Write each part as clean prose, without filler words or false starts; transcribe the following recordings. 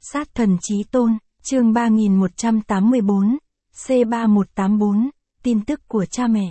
Sát thần chí tôn, chương 3184, C3184, tin tức của cha mẹ.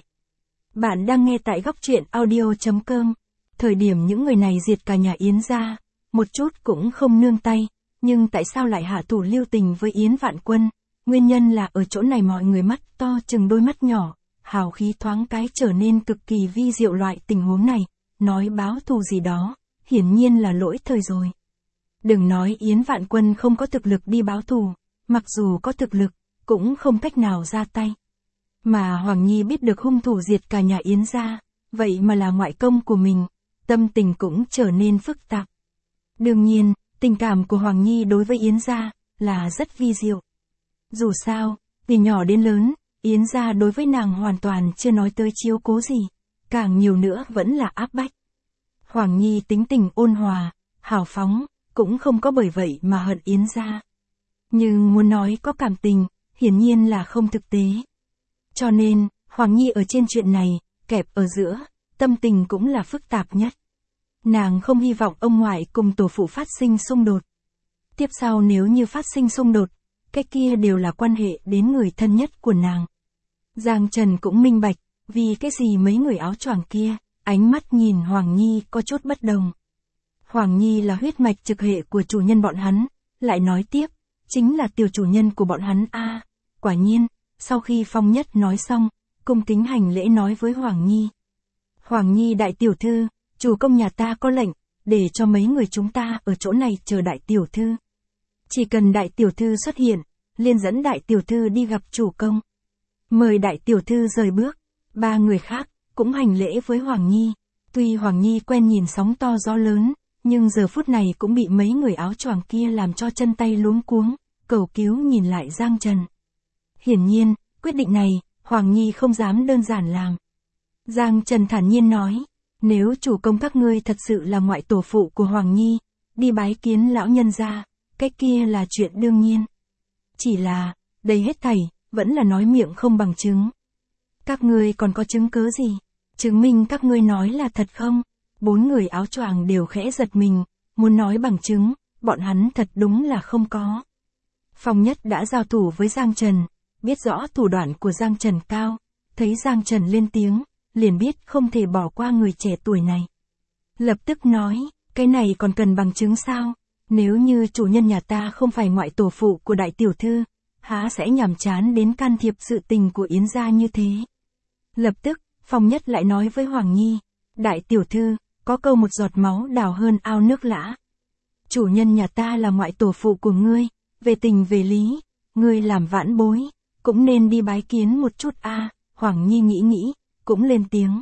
Bạn đang nghe tại góc truyện audio.com. Thời điểm những người này diệt cả nhà Yến gia, một chút cũng không nương tay, nhưng tại sao lại hạ thủ lưu tình với Yến Vạn Quân? Nguyên nhân là ở chỗ này mọi người mắt to chừng đôi mắt nhỏ, hào khí thoáng cái trở nên cực kỳ vi diệu. Loại tình huống này, nói báo thù gì đó, hiển nhiên là lỗi thời rồi. Đừng nói Yến Vạn Quân không có thực lực đi báo thù, mặc dù có thực lực, cũng không cách nào ra tay. Mà Hoàng Nhi biết được hung thủ diệt cả nhà Yến gia, vậy mà là ngoại công của mình, tâm tình cũng trở nên phức tạp. Đương nhiên, tình cảm của Hoàng Nhi đối với Yến gia là rất vi diệu. Dù sao, từ nhỏ đến lớn, Yến gia đối với nàng hoàn toàn chưa nói tới chiếu cố gì, càng nhiều nữa vẫn là áp bách. Hoàng Nhi tính tình ôn hòa, hào phóng, cũng không có bởi vậy mà hận Yến gia. Nhưng muốn nói có cảm tình, hiển nhiên là không thực tế. Cho nên, Hoàng Nhi ở trên chuyện này, kẹp ở giữa, tâm tình cũng là phức tạp nhất. Nàng không hy vọng ông ngoại cùng tổ phụ phát sinh xung đột. Tiếp sau nếu như phát sinh xung đột, cái kia đều là quan hệ đến người thân nhất của nàng. Giang Trần cũng minh bạch, vì cái gì mấy người áo choàng kia, ánh mắt nhìn Hoàng Nhi có chút bất đồng. Hoàng Nhi là huyết mạch trực hệ của chủ nhân bọn hắn, lại nói tiếp, chính là tiểu chủ nhân của bọn hắn a. Quả nhiên, sau khi Phong Nhất nói xong, cung kính hành lễ nói với Hoàng Nhi. Hoàng Nhi đại tiểu thư, chủ công nhà ta có lệnh, để cho mấy người chúng ta ở chỗ này chờ đại tiểu thư. Chỉ cần đại tiểu thư xuất hiện, liền dẫn đại tiểu thư đi gặp chủ công. Mời đại tiểu thư rời bước, ba người khác, cũng hành lễ với Hoàng Nhi. Tuy Hoàng Nhi quen nhìn sóng to gió lớn, nhưng giờ phút này cũng bị mấy người áo choàng kia làm cho chân tay luống cuống, cầu cứu nhìn lại Giang Trần. Hiển nhiên, quyết định này, Hoàng Nhi không dám đơn giản làm. Giang Trần thản nhiên nói, nếu chủ công các ngươi thật sự là ngoại tổ phụ của Hoàng Nhi, đi bái kiến lão nhân gia, cái kia là chuyện đương nhiên. Chỉ là, đây hết thảy, vẫn là nói miệng không bằng chứng. Các ngươi còn có chứng cứ gì? Chứng minh các ngươi nói là thật không? Bốn người áo choàng đều khẽ giật mình, muốn nói bằng chứng, bọn hắn thật đúng là không có. Phong Nhất đã giao thủ với Giang Trần, biết rõ thủ đoạn của Giang Trần cao, thấy Giang Trần lên tiếng, liền biết không thể bỏ qua người trẻ tuổi này. Lập tức nói, cái này còn cần bằng chứng sao? Nếu như chủ nhân nhà ta không phải ngoại tổ phụ của đại tiểu thư, há sẽ nhàm chán đến can thiệp sự tình của Yến gia như thế. Lập tức, Phong Nhất lại nói với Hoàng Nhi, đại tiểu thư, có câu một giọt máu đào hơn ao nước lã. Chủ nhân nhà ta là ngoại tổ phụ của ngươi, về tình về lý, ngươi làm vãn bối, cũng nên đi bái kiến một chút a. Hoàng Nhi nghĩ, cũng lên tiếng.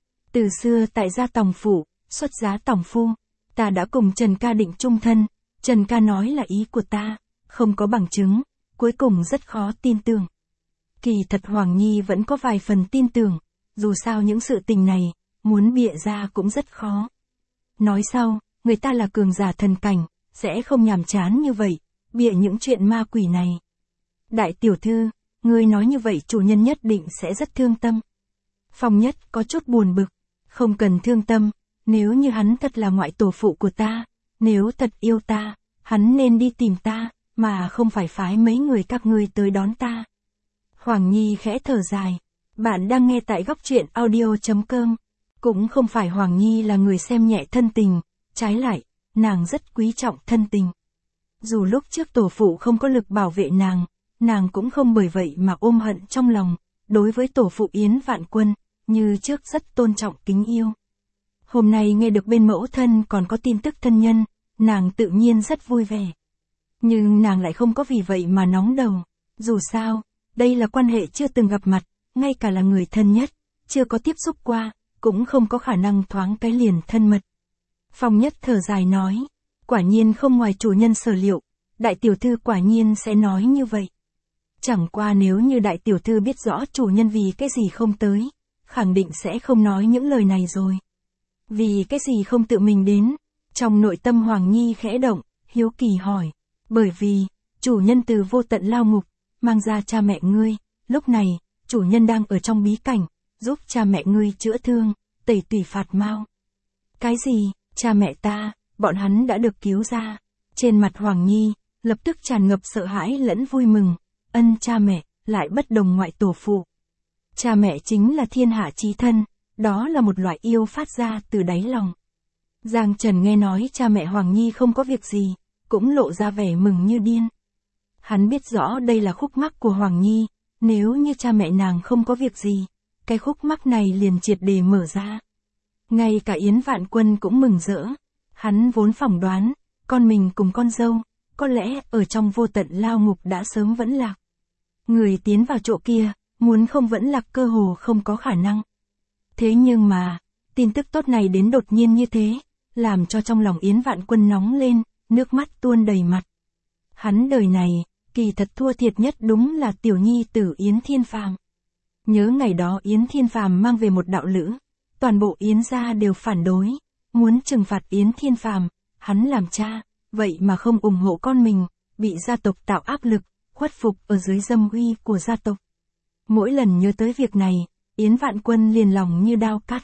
Từ xưa tại gia tòng phủ, xuất giá tòng phu, ta đã cùng Trần ca định chung thân, Trần ca nói là ý của ta, không có bằng chứng, cuối cùng rất khó tin tưởng. Kỳ thật Hoàng Nhi vẫn có vài phần tin tưởng, dù sao những sự tình này, muốn bịa ra cũng rất khó. Nói sau, người ta là cường giả thần cảnh, sẽ không nhàm chán như vậy, bịa những chuyện ma quỷ này. Đại tiểu thư, ngươi nói như vậy chủ nhân nhất định sẽ rất thương tâm. Phong Nhất có chút buồn bực, không cần thương tâm, nếu như hắn thật là ngoại tổ phụ của ta, nếu thật yêu ta, hắn nên đi tìm ta, mà không phải phái mấy người các ngươi tới đón ta. Hoàng Nhi khẽ thở dài, bạn đang nghe tại góc truyện audio.com. Cũng không phải Hoàng Nhi là người xem nhẹ thân tình, trái lại, nàng rất quý trọng thân tình. Dù lúc trước tổ phụ không có lực bảo vệ nàng cũng không bởi vậy mà ôm hận trong lòng, đối với tổ phụ Yến Vạn Quân, như trước rất tôn trọng kính yêu. Hôm nay nghe được bên mẫu thân còn có tin tức thân nhân, nàng tự nhiên rất vui vẻ. Nhưng nàng lại không có vì vậy mà nóng đầu, dù sao, đây là quan hệ chưa từng gặp mặt, ngay cả là người thân nhất, chưa có tiếp xúc qua, cũng không có khả năng thoáng cái liền thân mật. Phong Nhất thở dài nói, quả nhiên không ngoài chủ nhân sở liệu, đại tiểu thư quả nhiên sẽ nói như vậy. Chẳng qua nếu như đại tiểu thư biết rõ chủ nhân vì cái gì không tới, khẳng định sẽ không nói những lời này rồi. Vì cái gì không tự mình đến? Trong nội tâm Hoàng Nhi khẽ động, hiếu kỳ hỏi, bởi vì, chủ nhân từ vô tận lao ngục, mang ra cha mẹ ngươi, lúc này, chủ nhân đang ở trong bí cảnh, giúp cha mẹ ngươi chữa thương, tẩy tủy phạt mau. Cái gì, cha mẹ ta, bọn hắn đã được cứu ra. Trên mặt Hoàng Nhi, lập tức tràn ngập sợ hãi lẫn vui mừng, ân cha mẹ, lại bất đồng ngoại tổ phụ. Cha mẹ chính là thiên hạ chí thân, đó là một loại yêu phát ra từ đáy lòng. Giang Trần nghe nói cha mẹ Hoàng Nhi không có việc gì, cũng lộ ra vẻ mừng như điên. Hắn biết rõ đây là khúc mắc của Hoàng Nhi, nếu như cha mẹ nàng không có việc gì, cái khúc mắc này liền triệt để mở ra. Ngay cả Yến Vạn Quân cũng mừng rỡ. Hắn vốn phỏng đoán, con mình cùng con dâu, có lẽ ở trong vô tận lao ngục đã sớm vẫn lạc. Người tiến vào chỗ kia, muốn không vẫn lạc cơ hồ không có khả năng. Thế nhưng mà, tin tức tốt này đến đột nhiên như thế, làm cho trong lòng Yến Vạn Quân nóng lên, nước mắt tuôn đầy mặt. Hắn đời này, kỳ thật thua thiệt nhất đúng là tiểu nhi tử Yến Thiên Phàm. Nhớ ngày đó Yến Thiên Phàm mang về một đạo lữ, toàn bộ Yến gia đều phản đối, muốn trừng phạt Yến Thiên Phàm, hắn làm cha, vậy mà không ủng hộ con mình, bị gia tộc tạo áp lực, khuất phục ở dưới dâm uy của gia tộc. Mỗi lần nhớ tới việc này, Yến Vạn Quân liền lòng như đao cắt.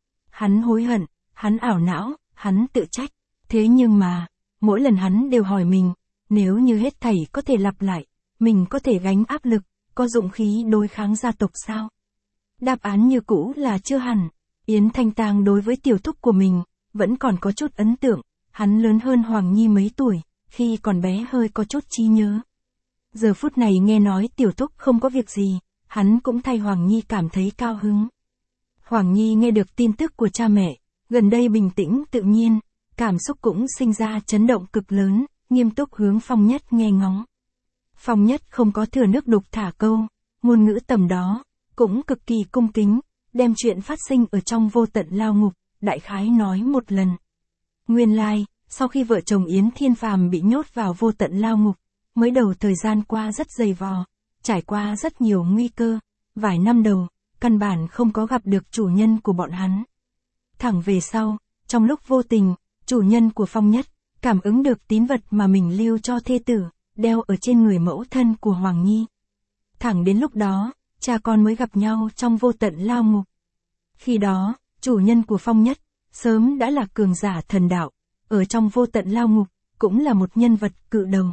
Hắn hối hận, hắn ảo não, hắn tự trách. Thế nhưng mà, mỗi lần hắn đều hỏi mình, nếu như hết thảy có thể lặp lại, mình có thể gánh áp lực, có dụng khí đối kháng gia tộc sao? Đáp án như cũ là chưa hẳn. Yến Thanh Tang đối với tiểu thúc của mình, vẫn còn có chút ấn tượng, hắn lớn hơn Hoàng Nhi mấy tuổi, khi còn bé hơi có chút trí nhớ. Giờ phút này nghe nói tiểu thúc không có việc gì, hắn cũng thay Hoàng Nhi cảm thấy cao hứng. Hoàng Nhi nghe được tin tức của cha mẹ, gần đây bình tĩnh tự nhiên, cảm xúc cũng sinh ra chấn động cực lớn, nghiêm túc hướng Phong Nhất nghe ngóng. Phong Nhất không có thừa nước đục thả câu, ngôn ngữ tầm đó, cũng cực kỳ cung kính, đem chuyện phát sinh ở trong vô tận lao ngục, đại khái nói một lần. Nguyên lai, sau khi vợ chồng Yến Thiên Phàm bị nhốt vào vô tận lao ngục, mới đầu thời gian qua rất dày vò, trải qua rất nhiều nguy cơ, vài năm đầu, căn bản không có gặp được chủ nhân của bọn hắn. Thẳng về sau, trong lúc vô tình, chủ nhân của Phong Nhất, cảm ứng được tín vật mà mình lưu cho thê tử, đeo ở trên người mẫu thân của Hoàng Nhi. Thẳng đến lúc đó, cha con mới gặp nhau trong vô tận lao ngục. Khi đó, chủ nhân của Phong Nhất, sớm đã là cường giả thần đạo, ở trong vô tận lao ngục, cũng là một nhân vật cự đầu.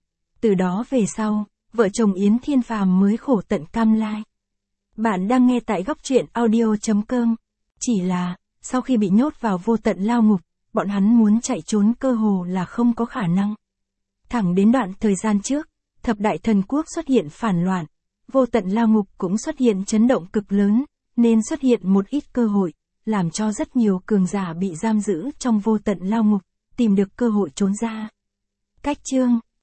Từ đó về sau, vợ chồng Yến Thiên Phàm mới khổ tận cam lai. Bạn đang nghe tại góc truyện audio.com. Chỉ là, sau khi bị nhốt vào vô tận lao ngục, bọn hắn muốn chạy trốn cơ hồ là không có khả năng. Thẳng đến đoạn thời gian trước, thập đại thần quốc xuất hiện phản loạn, vô tận lao ngục cũng xuất hiện chấn động cực lớn, nên xuất hiện một ít cơ hội, làm cho rất nhiều cường giả bị giam giữ trong vô tận lao ngục, tìm được cơ hội trốn ra. Cách chương